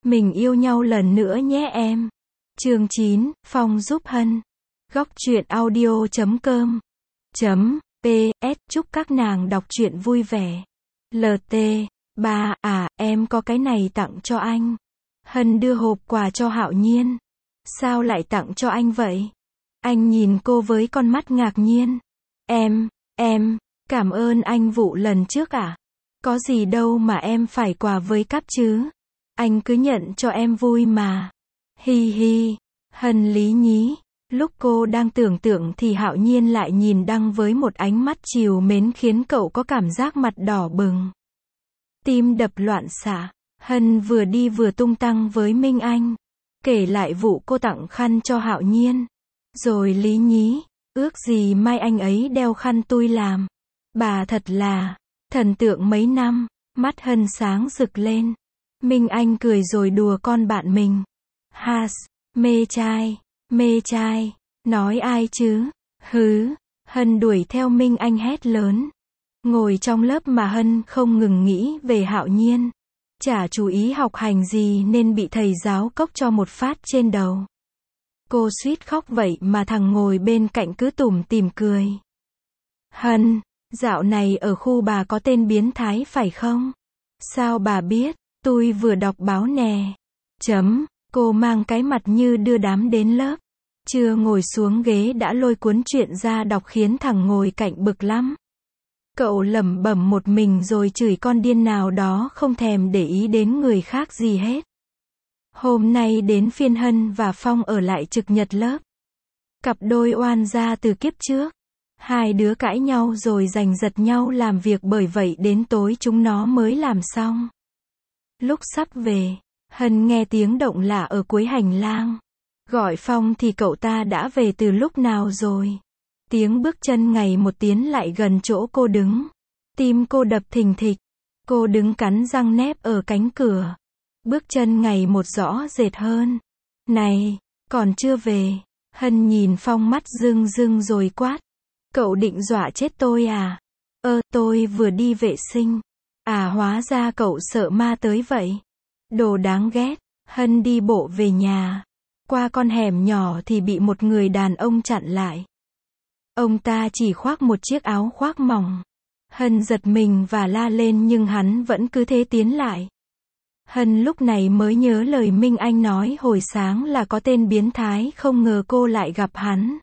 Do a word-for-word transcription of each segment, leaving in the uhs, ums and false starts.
Mình yêu nhau lần nữa nhé em. Chương chín, Phong giúp Hân. Góc truyện audio chấm com chấm pê ét chúc các nàng đọc truyện vui vẻ. lờ tê, ba, à, em có cái này tặng cho anh. Hân đưa hộp quà cho Hạo Nhiên. Sao lại tặng cho anh vậy? Anh nhìn cô với con mắt ngạc nhiên. Em, em, cảm ơn anh vụ lần trước à? Có gì đâu mà em phải quà với cáp chứ. Anh cứ nhận cho em vui mà. Hi hi. Hân lý nhí. Lúc cô đang tưởng tượng thì Hạo Nhiên lại nhìn Đăng với một ánh mắt trìu mến khiến cậu có cảm giác mặt đỏ bừng. Tim đập loạn xạ. Hân vừa đi vừa tung tăng với Minh Anh. Kể lại vụ cô tặng khăn cho Hạo Nhiên. Rồi lý nhí. Ước gì mai anh ấy đeo khăn tôi làm. Bà thật là thần tượng mấy năm. Mắt Hân sáng rực lên. Minh Anh cười rồi đùa con bạn mình. Has, mê trai, mê trai, nói ai chứ? Hứ, Hân đuổi theo Minh Anh hét lớn. Ngồi trong lớp mà Hân không ngừng nghĩ về Hạo Nhiên. Chả chú ý học hành gì nên bị thầy giáo cốc cho một phát trên đầu. Cô suýt khóc vậy mà thằng ngồi bên cạnh cứ tủm tỉm cười. Hân, dạo này ở khu bà có tên biến thái phải không? Sao bà biết? Tôi vừa đọc báo nè. Chấm, cô mang cái mặt như đưa đám đến lớp. Chưa ngồi xuống ghế đã lôi cuốn truyện ra đọc khiến thằng ngồi cạnh bực lắm. Cậu lẩm bẩm một mình rồi chửi con điên nào đó không thèm để ý đến người khác gì hết. Hôm nay đến phiên Hân và Phong ở lại trực nhật lớp. Cặp đôi oan gia từ kiếp trước. Hai đứa cãi nhau rồi giành giật nhau làm việc bởi vậy đến tối chúng nó mới làm xong. Lúc sắp về, Hân nghe tiếng động lạ ở cuối hành lang. Gọi Phong thì cậu ta đã về từ lúc nào rồi. Tiếng bước chân ngày một tiến lại gần chỗ cô đứng. Tim cô đập thình thịch. Cô đứng cắn răng nép ở cánh cửa. Bước chân ngày một rõ rệt hơn. Này, còn chưa về. Hân nhìn Phong mắt rưng rưng rồi quát. Cậu định dọa chết tôi à? Ơ, tôi vừa đi vệ sinh. À hóa ra cậu sợ ma tới vậy. Đồ đáng ghét. Hân đi bộ về nhà. Qua con hẻm nhỏ thì bị một người đàn ông chặn lại. Ông ta chỉ khoác một chiếc áo khoác mỏng. Hân giật mình và la lên nhưng hắn vẫn cứ thế tiến lại. Hân lúc này mới nhớ lời Minh Anh nói hồi sáng là có tên biến thái, không ngờ cô lại gặp hắn.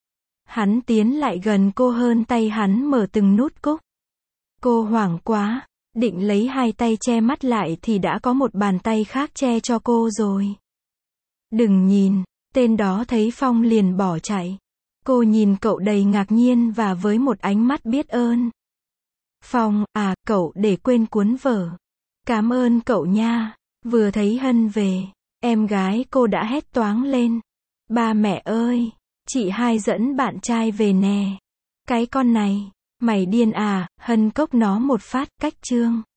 Hắn tiến lại gần cô hơn, tay hắn mở từng nút cúc. Cô hoảng quá, định lấy hai tay che mắt lại thì đã có một bàn tay khác che cho cô rồi. Đừng nhìn, tên đó thấy Phong liền bỏ chạy. Cô nhìn cậu đầy ngạc nhiên và với một ánh mắt biết ơn. Phong, à, cậu để quên cuốn vở. Cảm ơn cậu nha. Vừa thấy Hân về, em gái cô đã hét toáng lên. Ba mẹ ơi, chị hai dẫn bạn trai về nè. Cái con này, mày điên à? Hân cốc nó một phát, cách chương.